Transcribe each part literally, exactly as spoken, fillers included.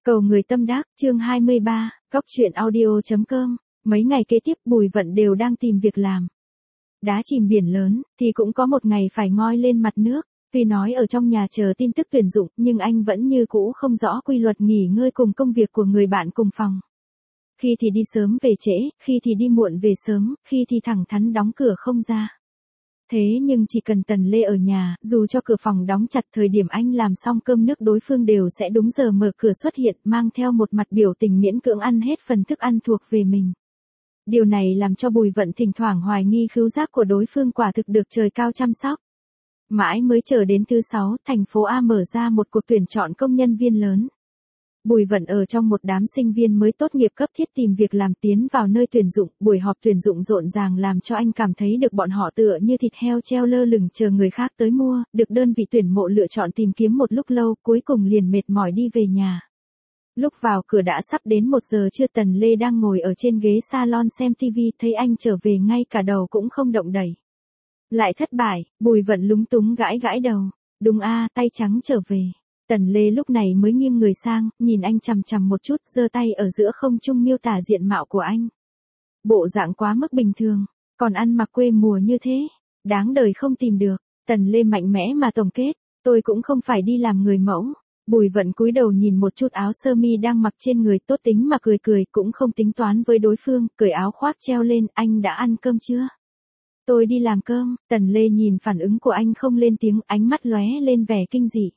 Cầu người tâm đắc, chương hai mươi ba, Cóc truyện audio.com. Mấy ngày kế tiếp Bùi Vận đều đang tìm việc làm. Đá chìm biển lớn, thì cũng có một ngày phải ngoi lên mặt nước. Tuy nói ở trong nhà chờ tin tức tuyển dụng, nhưng anh vẫn như cũ không rõ quy luật nghỉ ngơi cùng công việc của người bạn cùng phòng. Khi thì đi sớm về trễ, khi thì đi muộn về sớm, khi thì thẳng thắn đóng cửa không ra. Thế nhưng chỉ cần Tần Lê ở nhà, dù cho cửa phòng đóng chặt, thời điểm anh làm xong cơm nước đối phương đều sẽ đúng giờ mở cửa xuất hiện, mang theo một mặt biểu tình miễn cưỡng ăn hết phần thức ăn thuộc về mình. Điều này làm cho Bùi Vận thỉnh thoảng hoài nghi khứu giác của đối phương quả thực được trời cao chăm sóc. Mãi mới chờ đến thứ sáu, thành phố A mở ra một cuộc tuyển chọn công nhân viên lớn. Bùi Vận ở trong một đám sinh viên mới tốt nghiệp cấp thiết tìm việc làm tiến vào nơi tuyển dụng, buổi họp tuyển dụng rộn ràng làm cho anh cảm thấy được bọn họ tựa như thịt heo treo lơ lửng chờ người khác tới mua, được đơn vị tuyển mộ lựa chọn tìm kiếm một lúc lâu, cuối cùng liền mệt mỏi đi về nhà. Lúc vào cửa đã sắp đến một giờ trưa, Tần Lê đang ngồi ở trên ghế salon xem tivi, thấy anh trở về ngay cả đầu cũng không động đẩy. Lại thất bại, Bùi Vận lúng túng gãi gãi đầu, đúng a, tay trắng trở về. Tần Lê lúc này mới nghiêng người sang, nhìn anh chằm chằm một chút, giơ tay ở giữa không trung miêu tả diện mạo của anh. Bộ dạng quá mức bình thường, còn ăn mặc quê mùa như thế, đáng đời không tìm được. Tần Lê mạnh mẽ mà tổng kết, tôi cũng không phải đi làm người mẫu. Bùi Vận cúi đầu nhìn một chút áo sơ mi đang mặc trên người, tốt tính mà cười cười, cũng không tính toán với đối phương, cởi áo khoác treo lên, anh đã ăn cơm chưa? Tôi đi làm cơm. Tần Lê nhìn phản ứng của anh không lên tiếng, ánh mắt lóe lên vẻ kinh dị.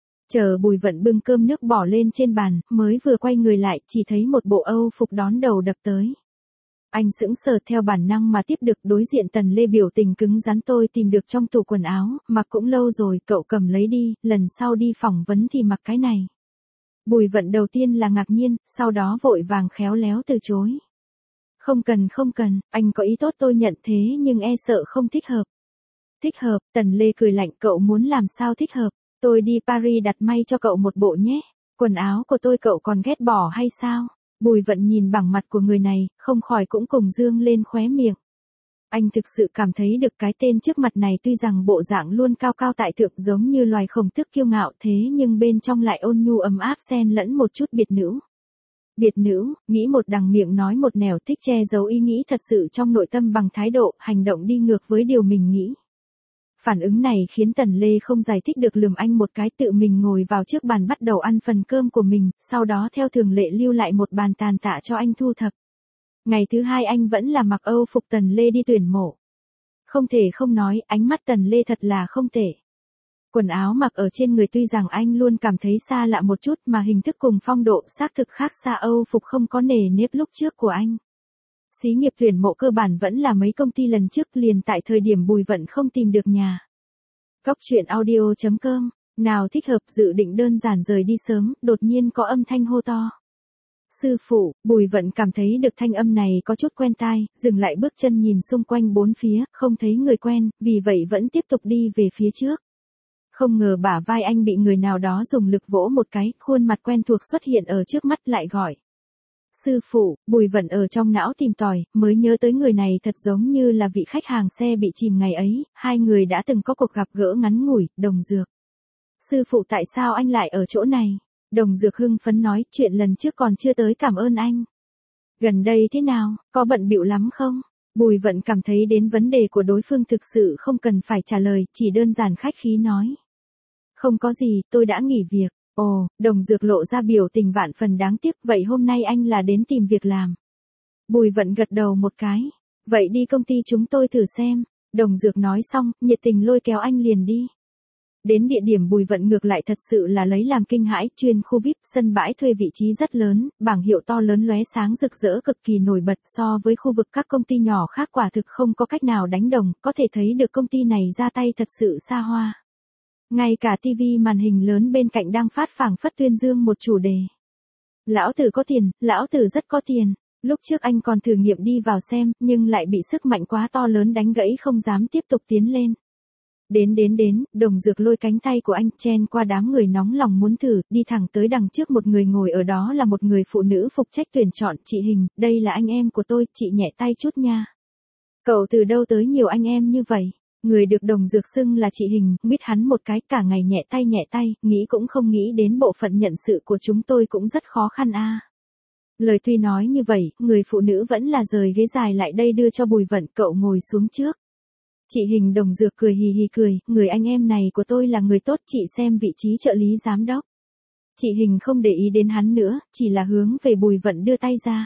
Chờ Bùi Vận bưng cơm nước bỏ lên trên bàn, mới vừa quay người lại, chỉ thấy một bộ Âu phục đón đầu đập tới. Anh sững sờ, theo bản năng mà tiếp được, đối diện Tần Lê biểu tình cứng rắn, tôi tìm được trong tủ quần áo, mặc cũng lâu rồi, cậu cầm lấy đi, lần sau đi phỏng vấn thì mặc cái này. Bùi Vận đầu tiên là ngạc nhiên, sau đó vội vàng khéo léo từ chối. Không cần không cần, anh có ý tốt tôi nhận, thế nhưng e sợ không thích hợp. Thích hợp, Tần Lê cười lạnh, cậu muốn làm sao thích hợp? Tôi đi Paris đặt may cho cậu một bộ nhé. Quần áo của tôi cậu còn ghét bỏ hay sao? Bùi Vận nhìn bằng mặt của người này, không khỏi cũng cùng dương lên khóe miệng. Anh thực sự cảm thấy được cái tên trước mặt này tuy rằng bộ dạng luôn cao cao tại thượng giống như loài khổng tước kiêu ngạo, thế nhưng bên trong lại ôn nhu ấm áp xen lẫn một chút biệt nữ. Biệt nữ, nghĩ một đằng miệng nói một nẻo, thích che giấu ý nghĩ thật sự trong nội tâm bằng thái độ, hành động đi ngược với điều mình nghĩ. Phản ứng này khiến Tần Lê không giải thích được, lườm anh một cái, tự mình ngồi vào trước bàn bắt đầu ăn phần cơm của mình, sau đó theo thường lệ lưu lại một bàn tàn tạ cho anh thu thập. Ngày thứ hai anh vẫn là mặc Âu phục Tần Lê đi tuyển mộ. Không thể không nói, ánh mắt Tần Lê thật là không tệ. Quần áo mặc ở trên người tuy rằng anh luôn cảm thấy xa lạ một chút, mà hình thức cùng phong độ xác thực khác xa Âu phục không có nề nếp lúc trước của anh. Xí nghiệp tuyển mộ cơ bản vẫn là mấy công ty lần trước, liền tại thời điểm Bùi Vận không tìm được nhà. Cóc truyện audio.com, nào thích hợp, dự định đơn giản rời đi sớm, đột nhiên có âm thanh hô to. Sư phụ, Bùi Vận cảm thấy được thanh âm này có chút quen tai, dừng lại bước chân nhìn xung quanh bốn phía, không thấy người quen, vì vậy vẫn tiếp tục đi về phía trước. Không ngờ bả vai anh bị người nào đó dùng lực vỗ một cái, khuôn mặt quen thuộc xuất hiện ở trước mắt, lại gọi. Sư phụ, Bùi Vận ở trong não tìm tòi, mới nhớ tới người này thật giống như là vị khách hàng xe bị chìm ngày ấy, hai người đã từng có cuộc gặp gỡ ngắn ngủi. Đồng Dược. Sư phụ, tại sao anh lại ở chỗ này? Đồng Dược hưng phấn nói, chuyện lần trước còn chưa tới cảm ơn anh. Gần đây thế nào, có bận bịu lắm không? Bùi Vận cảm thấy đến vấn đề của đối phương thực sự không cần phải trả lời, chỉ đơn giản khách khí nói. Không có gì, tôi đã nghỉ việc. Ồ, Đồng Dược lộ ra biểu tình vạn phần đáng tiếc, vậy hôm nay anh là đến tìm việc làm. Bùi Vận gật đầu một cái. Vậy đi công ty chúng tôi thử xem. Đồng Dược nói xong, nhiệt tình lôi kéo anh liền đi. Đến địa điểm Bùi Vận ngược lại thật sự là lấy làm kinh hãi, chuyên khu vi ai pi, sân bãi thuê vị trí rất lớn, bảng hiệu to lớn lóe sáng rực rỡ cực kỳ nổi bật, so với khu vực các công ty nhỏ khác quả thực không có cách nào đánh đồng, có thể thấy được công ty này ra tay thật sự xa hoa. Ngay cả tivi màn hình lớn bên cạnh đang phát phảng phất tuyên dương một chủ đề. Lão tử có tiền, lão tử rất có tiền. Lúc trước anh còn thử nghiệm đi vào xem, nhưng lại bị sức mạnh quá to lớn đánh gãy, không dám tiếp tục tiến lên. Đến đến đến, Đồng Dược lôi cánh tay của anh chen qua đám người nóng lòng muốn thử, đi thẳng tới đằng trước một người ngồi ở đó là một người phụ nữ phụ trách tuyển chọn. Chị Hình, đây là anh em của tôi, chị nhẹ tay chút nha. Cậu từ đâu tới nhiều anh em như vậy? Người được đồng dược xưng là chị Hình, mít hắn một cái cả ngày nhẹ tay nhẹ tay, nghĩ cũng không nghĩ đến bộ phận nhận sự của chúng tôi cũng rất khó khăn a. Lời tuy nói như vậy, người phụ nữ vẫn là rời ghế dài lại đây đưa cho Bùi Vận, cậu ngồi xuống trước. Chị Hình đồng dược cười hì hì cười, người anh em này của tôi là người tốt, chị xem vị trí trợ lý giám đốc. Chị Hình không để ý đến hắn nữa, chỉ là hướng về Bùi Vận đưa tay ra.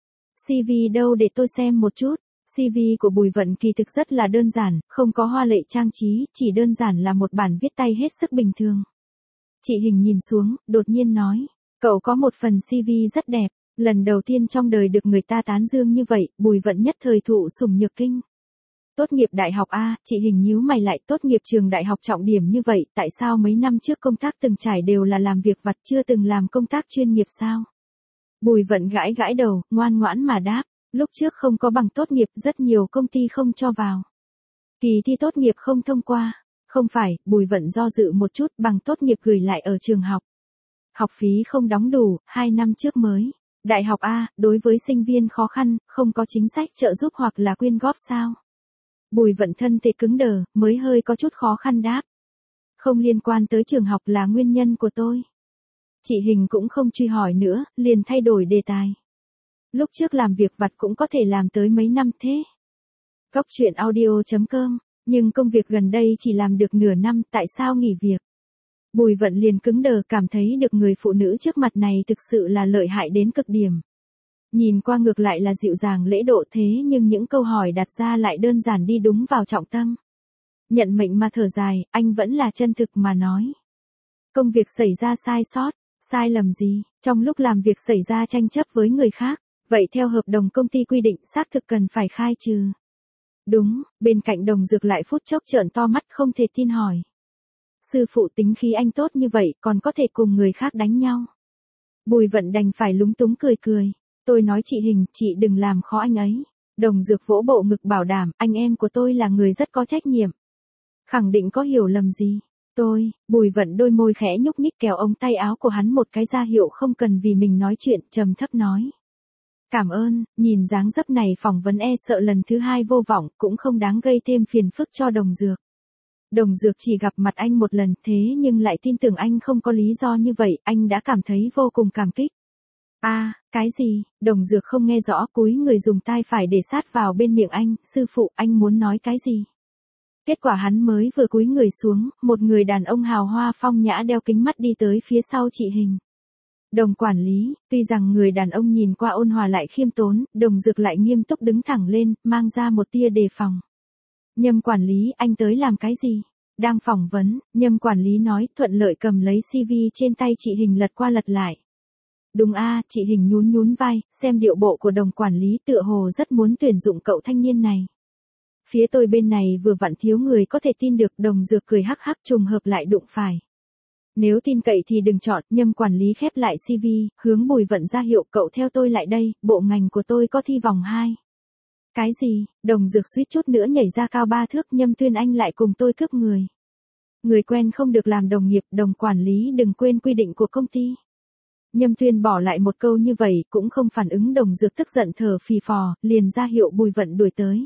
xê vê đâu để tôi xem một chút. xê vê của Bùi Vận kỳ thực rất là đơn giản, không có hoa lệ trang trí, chỉ đơn giản là một bản viết tay hết sức bình thường. Chị Hình nhìn xuống, đột nhiên nói, cậu có một phần xê vê rất đẹp, lần đầu tiên trong đời được người ta tán dương như vậy, Bùi Vận nhất thời thụ sủng nhược kinh. Tốt nghiệp đại học A, chị Hình nhíu mày lại, tốt nghiệp trường đại học trọng điểm như vậy, tại sao mấy năm trước công tác từng trải đều là làm việc vặt chưa từng làm công tác chuyên nghiệp sao? Bùi Vận gãi gãi đầu, ngoan ngoãn mà đáp, lúc trước không có bằng tốt nghiệp rất nhiều công ty không cho vào. Kỳ thi tốt nghiệp không thông qua, không phải, Bùi Vận do dự một chút, bằng tốt nghiệp gửi lại ở trường học. Học phí không đóng đủ, hai năm trước mới. Đại học A, đối với sinh viên khó khăn, không có chính sách trợ giúp hoặc là quyên góp sao? Bùi Vận thân thể cứng đờ, mới hơi có chút khó khăn đáp. Không liên quan tới trường học là nguyên nhân của tôi. Chị Hình cũng không truy hỏi nữa, liền thay đổi đề tài. Lúc trước làm việc vặt cũng có thể làm tới mấy năm thế. Cóc truyện audio chấm com, nhưng công việc gần đây chỉ làm được nửa năm, tại sao nghỉ việc? Bùi Vận liền cứng đờ, cảm thấy được người phụ nữ trước mặt này thực sự là lợi hại đến cực điểm. Nhìn qua ngược lại là dịu dàng lễ độ thế nhưng những câu hỏi đặt ra lại đơn giản đi đúng vào trọng tâm. Nhận mệnh mà thở dài, anh vẫn là chân thực mà nói. Công việc xảy ra sai sót, sai lầm gì, trong lúc làm việc xảy ra tranh chấp với người khác, vậy theo hợp đồng công ty quy định xác thực cần phải khai trừ. Đúng, bên cạnh đồng dược lại phút chốc trợn to mắt không thể tin hỏi. Sư phụ tính khí anh tốt như vậy còn có thể cùng người khác đánh nhau. Bùi Vận đành phải lúng túng cười cười. Tôi nói chị Hình, chị đừng làm khó anh ấy. Đồng dược vỗ bộ ngực bảo đảm, anh em của tôi là người rất có trách nhiệm. Khẳng định có hiểu lầm gì. Tôi, Bùi Vận đôi môi khẽ nhúc nhích kéo ống tay áo của hắn một cái ra hiệu không cần vì mình nói chuyện, trầm thấp nói. Cảm ơn, nhìn dáng dấp này phỏng vấn e sợ lần thứ hai vô vọng, cũng không đáng gây thêm phiền phức cho đồng dược. Đồng dược chỉ gặp mặt anh một lần thế nhưng lại tin tưởng anh không có lý do như vậy, anh đã cảm thấy vô cùng cảm kích. A, à, cái gì? Đồng dược không nghe rõ, cúi người dùng tai phải để sát vào bên miệng anh, sư phụ, anh muốn nói cái gì? Kết quả hắn mới vừa cúi người xuống, một người đàn ông hào hoa phong nhã đeo kính mắt đi tới phía sau chị Hình. Đồng quản lý, tuy rằng người đàn ông nhìn qua ôn hòa lại khiêm tốn, đồng dược lại nghiêm túc đứng thẳng lên, mang ra một tia đề phòng. Nhâm quản lý, anh tới làm cái gì? Đang phỏng vấn, Nhâm quản lý nói, thuận lợi cầm lấy xê vê trên tay chị Hình lật qua lật lại. Đúng a, à, chị Hình nhún nhún vai, xem điệu bộ của đồng quản lý tựa hồ rất muốn tuyển dụng cậu thanh niên này. Phía tôi bên này vừa vặn thiếu người có thể tin được, đồng dược cười hắc hắc trùng hợp lại đụng phải. Nếu tin cậy thì đừng chọn, Nhâm quản lý khép lại xê vê, hướng Bùi Vận ra hiệu, cậu theo tôi lại đây, bộ ngành của tôi có thi vòng hai. Cái gì? Đồng dược suýt chút nữa nhảy ra cao ba thước, Nhâm Tuyên anh lại cùng tôi cướp người. Người quen không được làm đồng nghiệp, đồng quản lý đừng quên quy định của công ty. Nhâm Tuyên bỏ lại một câu như vậy, cũng không phản ứng, đồng dược tức giận thở phì phò, liền ra hiệu Bùi Vận đuổi tới.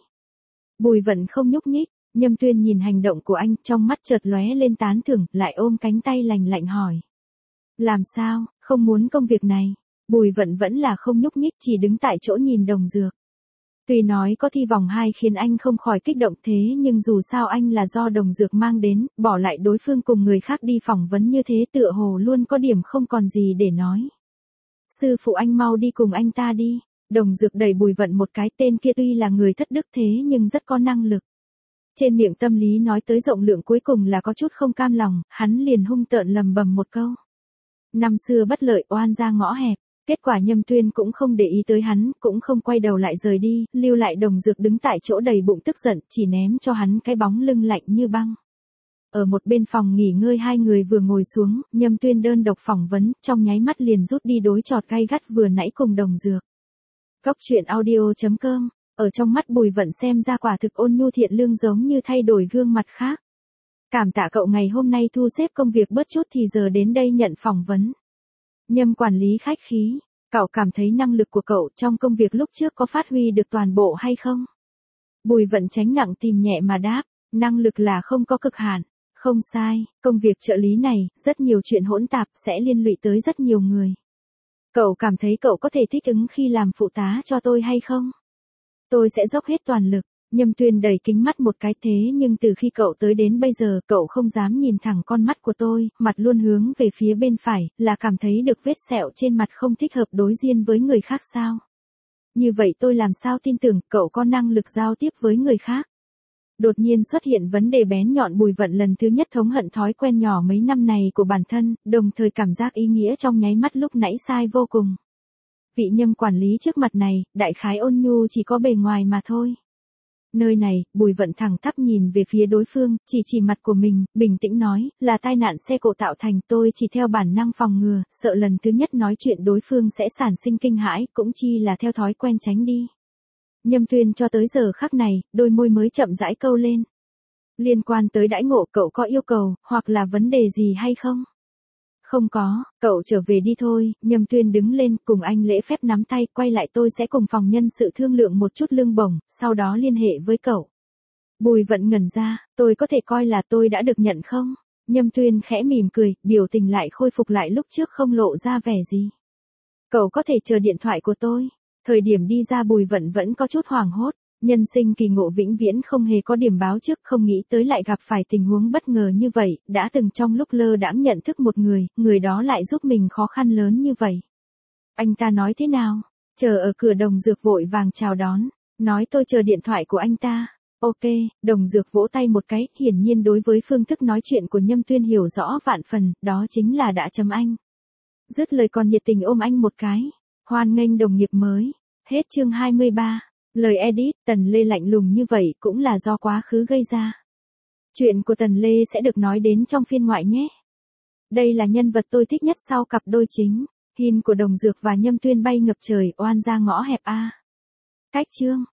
Bùi Vận không nhúc nhích, Nhâm Tuyên nhìn hành động của anh, trong mắt chợt lóe lên tán thưởng, lại ôm cánh tay lành lạnh hỏi. Làm sao, không muốn công việc này? Bùi Vận vẫn là không nhúc nhích, chỉ đứng tại chỗ nhìn đồng dược. Tuy nói có thi vòng hai khiến anh không khỏi kích động thế nhưng dù sao anh là do đồng dược mang đến, bỏ lại đối phương cùng người khác đi phỏng vấn như thế tựa hồ luôn có điểm không còn gì để nói. Sư phụ anh mau đi cùng anh ta đi. Đồng dược đẩy Bùi Vận một cái, tên kia tuy là người thất đức thế nhưng rất có năng lực. Trên miệng tâm lý nói tới rộng lượng cuối cùng là có chút không cam lòng, hắn liền hung tợn lầm bầm một câu. Năm xưa bất lợi oan ra ngõ hẹp. Kết quả Nhâm Tuyên cũng không để ý tới hắn, cũng không quay đầu lại rời đi, lưu lại đồng dược đứng tại chỗ đầy bụng tức giận, chỉ ném cho hắn cái bóng lưng lạnh như băng. Ở một bên phòng nghỉ ngơi hai người vừa ngồi xuống, Nhâm Tuyên đơn độc phỏng vấn, trong nháy mắt liền rút đi đối chọt gay gắt vừa nãy cùng đồng dược. Cóc truyện audio chấm com, ở trong mắt Bùi Vận xem ra quả thực ôn nhu thiện lương giống như thay đổi gương mặt khác. Cảm tạ cậu ngày hôm nay thu xếp công việc bớt chút thì giờ đến đây nhận phỏng vấn. Nhâm quản lý khách khí, cậu cảm thấy năng lực của cậu trong công việc lúc trước có phát huy được toàn bộ hay không? Bùi Vận tránh nặng tìm nhẹ mà đáp, Năng lực là không có cực hạn. Không sai, công việc trợ lý này, rất nhiều chuyện hỗn tạp sẽ liên lụy tới rất nhiều người. Cậu cảm thấy cậu có thể thích ứng khi làm phụ tá cho tôi hay không? Tôi sẽ dốc hết toàn lực. Nhâm Tuyên đẩy kính mắt một cái thế nhưng từ khi cậu tới đến bây giờ cậu không dám nhìn thẳng con mắt của tôi, mặt luôn hướng về phía bên phải, là cảm thấy được vết sẹo trên mặt không thích hợp đối diện với người khác sao? Như vậy tôi làm sao tin tưởng cậu có năng lực giao tiếp với người khác? Đột nhiên xuất hiện vấn đề bén nhọn Bùi Vận lần thứ nhất thống hận thói quen nhỏ mấy năm này của bản thân, đồng thời cảm giác ý nghĩa trong nháy mắt lúc nãy sai vô cùng. Vị Nhâm quản lý trước mặt này, đại khái ôn nhu chỉ có bề ngoài mà thôi. Nơi này, Bùi Vận thẳng thắp nhìn về phía đối phương, chỉ chỉ mặt của mình, bình tĩnh nói, là tai nạn xe cộ tạo thành, tôi chỉ theo bản năng phòng ngừa, sợ lần thứ nhất nói chuyện đối phương sẽ sản sinh kinh hãi, cũng chi là theo thói quen tránh đi. Nhâm Tuyên cho tới giờ khắc này, đôi môi mới chậm rãi câu lên. Liên quan tới đãi ngộ cậu có yêu cầu, hoặc là vấn đề gì hay không? Không có, cậu trở về đi thôi. Nhâm Tuyên đứng lên cùng anh lễ phép nắm tay, quay lại tôi sẽ cùng phòng nhân sự thương lượng một chút lương bổng, sau đó liên hệ với cậu. Bùi Vận ngẩn ra, tôi có thể coi là tôi đã được nhận không? Nhâm Tuyên khẽ mỉm cười, biểu tình lại khôi phục lại lúc trước không lộ ra vẻ gì. Cậu có thể chờ điện thoại của tôi. Thời điểm đi ra Bùi Vận vẫn có chút hoảng hốt. Nhân sinh kỳ ngộ vĩnh viễn không hề có điểm báo trước, không nghĩ tới lại gặp phải tình huống bất ngờ như vậy, đã từng trong lúc lơ đãng nhận thức một người, người đó lại giúp mình khó khăn lớn như vậy. Anh ta nói thế nào? Chờ ở cửa Đồng Dược vội vàng chào đón, nói tôi chờ điện thoại của anh ta. Ok, Đồng Dược vỗ tay một cái, hiển nhiên đối với phương thức nói chuyện của Nhâm Tuyên hiểu rõ vạn phần, đó chính là đã chấm anh. Dứt lời còn nhiệt tình ôm anh một cái, hoan nghênh đồng nghiệp mới. Hết chương hai mươi ba. Lời edit, Tần Lê lạnh lùng như vậy cũng là do quá khứ gây ra. Chuyện của Tần Lê sẽ được nói đến trong phiên ngoại nhé. Đây là nhân vật tôi thích nhất sau cặp đôi chính, Hin của Đồng Dược và Nhâm Tuyên bay ngập trời, oan ra ngõ hẹp a. Cách chương